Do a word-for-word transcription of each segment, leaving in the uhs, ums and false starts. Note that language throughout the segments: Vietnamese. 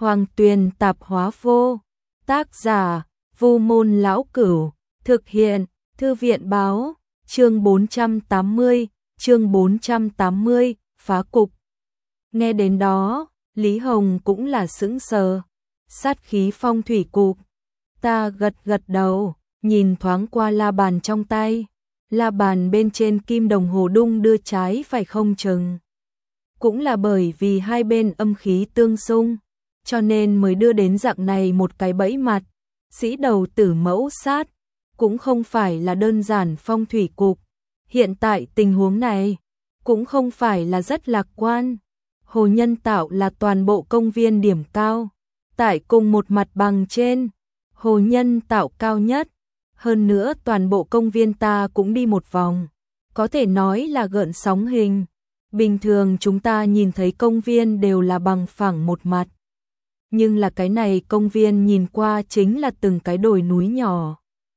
Hoàng Tuyền Tạp Hóa Vô. Tác giả: Vu Môn Lão Cửu. Thực hiện: Thư viện báo. Chương bốn trăm tám mươi, chương bốn trăm tám mươi, phá cục. Nghe đến đó, Lý Hồng cũng là sững sờ. Sát khí phong thủy cục. Ta gật gật đầu, nhìn thoáng qua la bàn trong tay. La bàn bên trên kim đồng hồ đung đưa trái phải không chừng. Cũng là bởi vì hai bên âm khí tương xung, cho nên mới đưa đến dạng này một cái bẫy mặt. Sĩ đầu tử mẫu sát, cũng không phải là đơn giản phong thủy cục. Hiện tại tình huống này, cũng không phải là rất lạc quan. Hồ Nhân Tạo là toàn bộ công viên điểm cao. Tại cùng một mặt bằng trên, Hồ Nhân Tạo cao nhất. Hơn nữa toàn bộ công viên ta cũng đi một vòng. Có thể nói là gợn sóng hình. Bình thường chúng ta nhìn thấy công viên đều là bằng phẳng một mặt. Nhưng là cái này công viên nhìn qua chính là từng cái đồi núi nhỏ.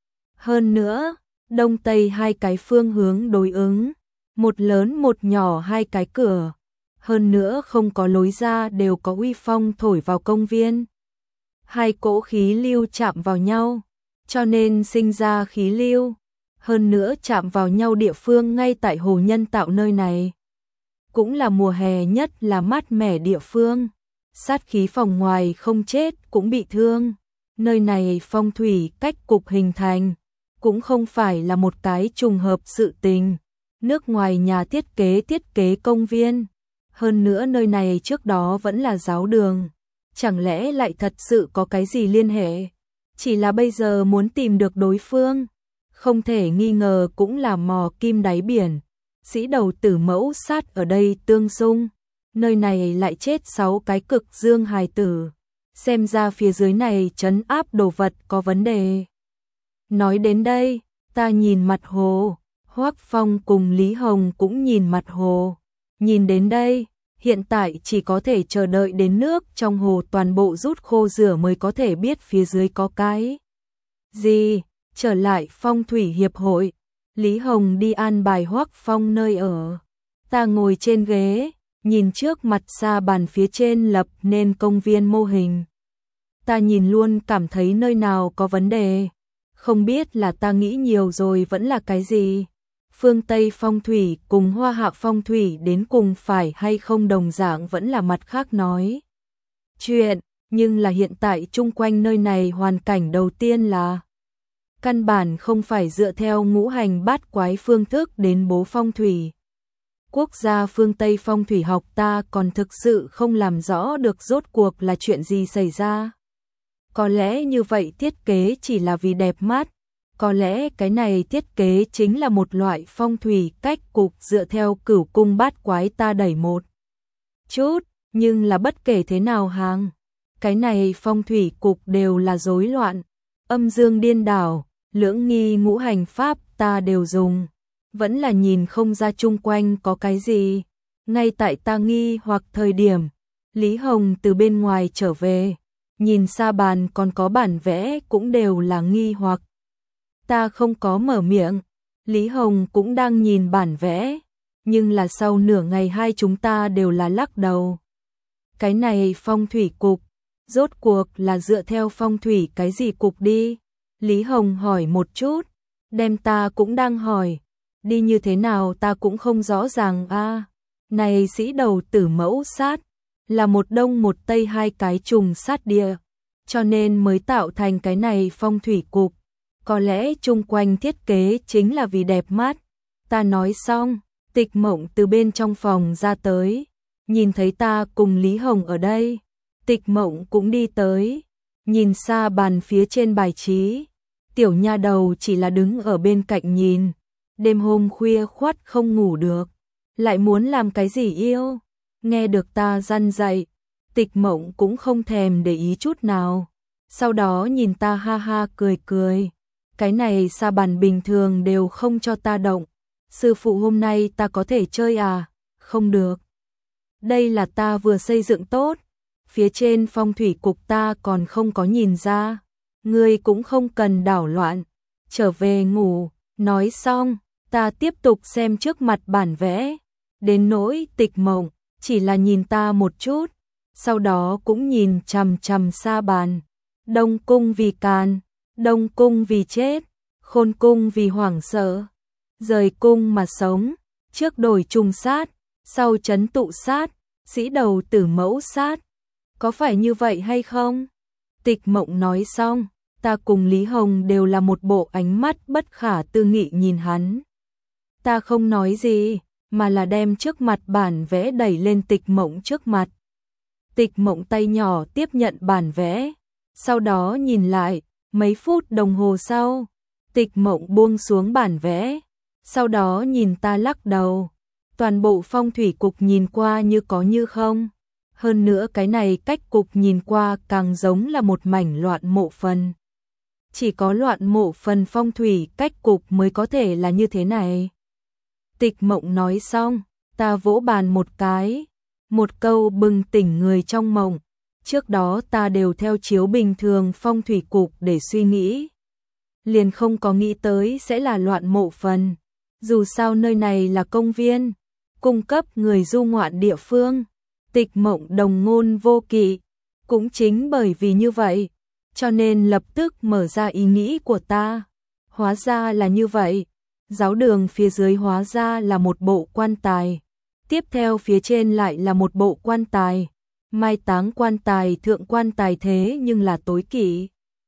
Hơn nữa, đông tây hai cái phương hướng đối ứng. Một lớn một nhỏ hai cái cửa. Hơn nữa không có lối ra đều có uy phong thổi vào công viên. Hai cỗ khí lưu chạm vào nhau, cho nên sinh ra khí lưu. Hơn nữa chạm vào nhau địa phương ngay tại Hồ Nhân Tạo nơi này. Cũng là mùa hè nhất là mát mẻ địa phương. Sát khí phòng ngoài không chết cũng bị thương. Nơi này phong thủy cách cục hình thành, cũng không phải là một cái trùng hợp sự tình. Nước ngoài nhà thiết kế thiết kế công viên. Hơn nữa nơi này trước đó vẫn là giáo đường. Chẳng lẽ lại thật sự có cái gì liên hệ? Chỉ là bây giờ muốn tìm được đối phương. Không thể nghi ngờ cũng là mò kim đáy biển. Sĩ đầu tử mẫu sát ở đây tương xung. Nơi này lại chết sáu cái cực dương hài tử. Xem ra phía dưới này trấn áp đồ vật có vấn đề. Nói đến đây, ta nhìn mặt hồ. Hoắc Phong cùng Lý Hồng cũng nhìn mặt hồ. Nhìn đến đây, hiện tại chỉ có thể chờ đợi đến nước trong hồ toàn bộ rút khô rửa mới có thể biết phía dưới có cái gì. Trở lại phong thủy hiệp hội, Lý Hồng đi an bài Hoắc Phong nơi ở. Ta ngồi trên ghế, nhìn trước mặt xa bàn phía trên lập nên công viên mô hình. Ta nhìn luôn cảm thấy nơi nào có vấn đề. Không biết là ta nghĩ nhiều rồi vẫn là cái gì. Phương Tây phong thủy cùng Hoa Hạ phong thủy đến cùng phải hay không đồng dạng vẫn là mặt khác nói chuyện, nhưng là hiện tại chung quanh nơi này hoàn cảnh đầu tiên là căn bản không phải dựa theo ngũ hành bát quái phương thức đến bố phong thủy. Quốc gia phương Tây phong thủy học ta còn thực sự không làm rõ được rốt cuộc là chuyện gì xảy ra. Có lẽ như vậy thiết kế chỉ là vì đẹp mắt. Có lẽ cái này thiết kế chính là một loại phong thủy cách cục dựa theo cửu cung bát quái ta đẩy một chút, nhưng là bất kể thế nào hàng, cái này phong thủy cục đều là rối loạn, âm dương điên đảo, lưỡng nghi ngũ hành pháp ta đều dùng, vẫn là nhìn không ra chung quanh có cái gì. Ngay tại ta nghi hoặc thời điểm, Lý Hồng từ bên ngoài trở về, nhìn xa bàn còn có bản vẽ cũng đều là nghi hoặc. Ta không có mở miệng, Lý Hồng cũng đang nhìn bản vẽ, nhưng là sau nửa ngày hai chúng ta đều là lắc đầu. Cái này phong thủy cục, rốt cuộc là dựa theo phong thủy cái gì cục đi? Lý Hồng hỏi một chút, đem ta cũng đang hỏi, đi như thế nào ta cũng không rõ ràng a. À, này sĩ đầu tử mẫu sát, là một đông một tây hai cái trùng sát địa, cho nên mới tạo thành cái này phong thủy cục. Có lẽ chung quanh thiết kế chính là vì đẹp mắt. Ta nói xong, Tịch Mộng từ bên trong phòng ra tới, nhìn thấy ta cùng Lý Hồng ở đây. Tịch Mộng cũng đi tới, nhìn xa bàn phía trên bài trí. Tiểu nha đầu chỉ là đứng ở bên cạnh nhìn. Đêm hôm khuya khoắt không ngủ được, lại muốn làm cái gì yêu. Nghe được ta răn dạy, Tịch Mộng cũng không thèm để ý chút nào. Sau đó nhìn ta ha ha cười cười. Cái này sa bàn bình thường đều không cho ta động. Sư phụ hôm nay ta có thể chơi à? Không được. Đây là ta vừa xây dựng tốt. Phía trên phong thủy cục ta còn không có nhìn ra. Ngươi cũng không cần đảo loạn. Trở về ngủ. Nói xong, ta tiếp tục xem trước mặt bản vẽ. Đến nỗi Tịch Mộng, chỉ là nhìn ta một chút. sau đó cũng nhìn chằm chằm Sa Bàn. Đông cung vì càn, Đông cung vì chết, Khôn cung vì hoảng sợ. Rời cung mà sống, trước đổi trùng sát, sau trấn tụ sát, sĩ đầu tử mẫu sát. Có phải như vậy hay không? Tịch Mộng nói xong, ta cùng Lý Hồng đều là một bộ ánh mắt bất khả tư nghị nhìn hắn. Ta không nói gì, mà là đem trước mặt bản vẽ đẩy lên Tịch Mộng trước mặt. Tịch Mộng tay nhỏ tiếp nhận bản vẽ, sau đó nhìn lại, mấy phút đồng hồ sau, Tịch Mộng buông xuống bản vẽ, sau đó nhìn ta lắc đầu. Toàn bộ phong thủy cục nhìn qua như có như không. Hơn nữa cái này cách cục nhìn qua càng giống là một mảnh loạn mộ phần. Chỉ có loạn mộ phần phong thủy cách cục mới có thể là như thế này. Tịch Mộng nói xong, ta vỗ bàn một cái, một câu bừng tỉnh người trong mộng. Trước đó ta đều theo chiếu bình thường phong thủy cục để suy nghĩ. Liền không có nghĩ tới sẽ là loạn mộ phần. Dù sao nơi này là công viên, cung cấp người du ngoạn địa phương. Tịch Mộng đồng ngôn vô kỵ. Cũng chính bởi vì như vậy, cho nên lập tức mở ra ý nghĩ của ta. Hóa ra là như vậy. Giáo đường phía dưới hóa ra là một bộ quan tài. Tiếp theo phía trên lại là một bộ quan tài. Mai táng quan tài thượng quan tài thế nhưng là tối kỵ.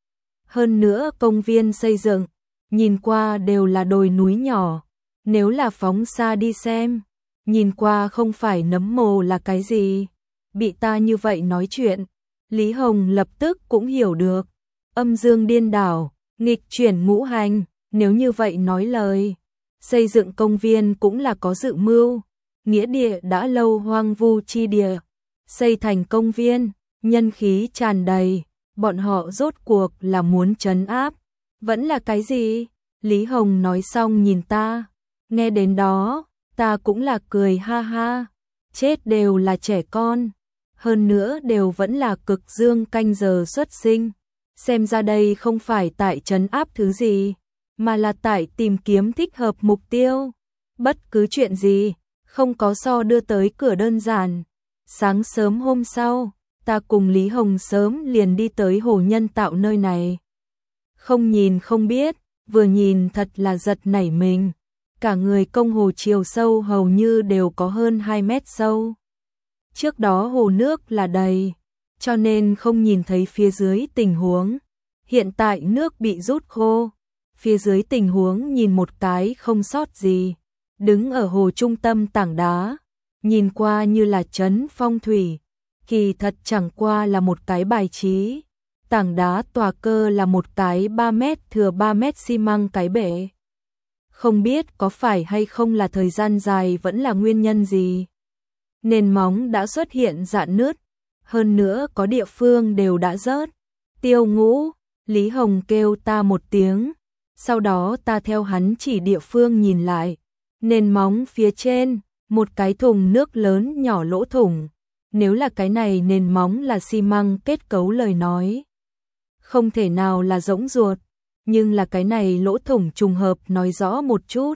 Hơn nữa công viên xây dựng, nhìn qua đều là đồi núi nhỏ. Nếu là phóng xa đi xem, nhìn qua không phải nấm mồ là cái gì. Bị ta như vậy nói chuyện, Lý Hồng lập tức cũng hiểu được. Âm dương điên đảo, nghịch chuyển ngũ hành, nếu như vậy nói lời. Xây dựng công viên cũng là có dự mưu. Nghĩa địa đã lâu hoang vu chi địa, xây thành công viên, nhân khí tràn đầy. Bọn họ rốt cuộc là muốn trấn áp. Vẫn là cái gì? Lý Hồng nói xong nhìn ta. Nghe đến đó, ta cũng là cười ha ha. Chết đều là trẻ con. Hơn nữa đều vẫn là cực dương canh giờ xuất sinh. Xem ra đây không phải tại trấn áp thứ gì, mà là tại tìm kiếm thích hợp mục tiêu. Bất cứ chuyện gì, không có so đưa tới cửa đơn giản. Sáng sớm hôm sau, ta cùng Lý Hồng sớm liền đi tới hồ nhân tạo nơi này. Không nhìn không biết, vừa nhìn thật là giật nảy mình. Cả người công hồ chiều sâu hầu như đều có hơn hai mét sâu. Trước đó hồ nước là đầy, cho nên không nhìn thấy phía dưới tình huống. Hiện tại nước bị rút khô, phía dưới tình huống nhìn một cái không sót gì. Đứng ở hồ trung tâm tảng đá, nhìn qua như là trấn phong thủy, kỳ thật chẳng qua là một cái bài trí. Tảng đá tòa cơ là một cái ba mét thừa ba mét xi măng cái bể. Không biết có phải hay không là thời gian dài vẫn là nguyên nhân gì. Nền móng đã xuất hiện rạn nứt, hơn nữa có địa phương đều đã rớt. Tiêu Ngũ, Lý Hồng kêu ta một tiếng, sau đó ta theo hắn chỉ địa phương nhìn lại. Nền móng phía trên, một cái thùng nước lớn nhỏ lỗ thủng. Nếu là cái này nền móng là xi măng kết cấu lời nói, không thể nào là rỗng ruột, nhưng là cái này lỗ thủng trùng hợp nói rõ một chút.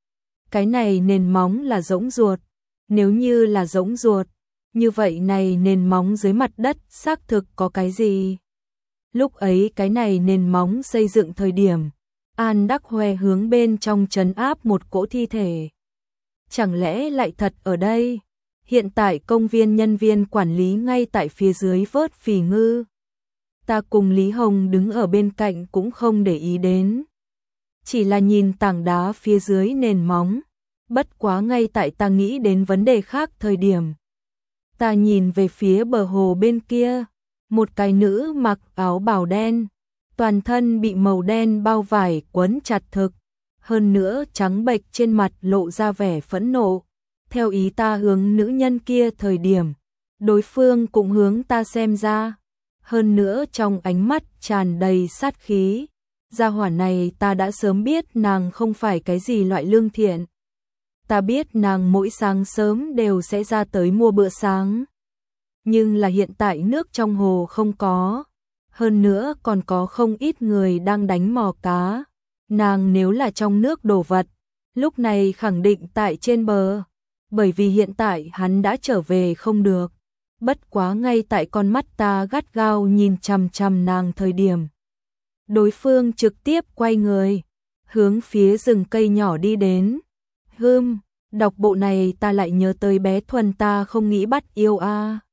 Cái này nền móng là rỗng ruột, nếu như là rỗng ruột, như vậy này nền móng dưới mặt đất xác thực có cái gì? Lúc ấy cái này nền móng xây dựng thời điểm, An Đắc Hoe hướng bên trong trấn áp một cỗ thi thể. Chẳng lẽ lại thật ở đây? Hiện tại công viên nhân viên quản lý ngay tại phía dưới vớt phỉ ngư. Ta cùng Lý Hồng đứng ở bên cạnh cũng không để ý đến. Chỉ là nhìn tảng đá phía dưới nền móng. Bất quá ngay tại ta nghĩ đến vấn đề khác thời điểm. Ta nhìn về phía bờ hồ bên kia. Một cái nữ mặc áo bào đen. Toàn thân bị màu đen bao vải quấn chặt thực. Hơn nữa trắng bệch trên mặt lộ ra vẻ phẫn nộ. Theo ý ta hướng nữ nhân kia thời điểm. Đối phương cũng hướng ta xem ra. Hơn nữa trong ánh mắt tràn đầy sát khí. Gia hỏa này ta đã sớm biết nàng không phải cái gì loại lương thiện. Ta biết nàng mỗi sáng sớm đều sẽ ra tới mua bữa sáng. Nhưng là hiện tại nước trong hồ không có. Hơn nữa còn có không ít người đang đánh mò cá. Nàng nếu là trong nước đổ vật, lúc này khẳng định tại trên bờ. Bởi vì hiện tại hắn đã trở về không được. bất quá ngay tại con mắt ta gắt gao nhìn chằm chằm nàng thời điểm. Đối phương trực tiếp quay người, hướng phía rừng cây nhỏ đi đến. Hừm, đọc bộ này ta lại nhớ tới bé Thuần ta không nghĩ bắt yêu a.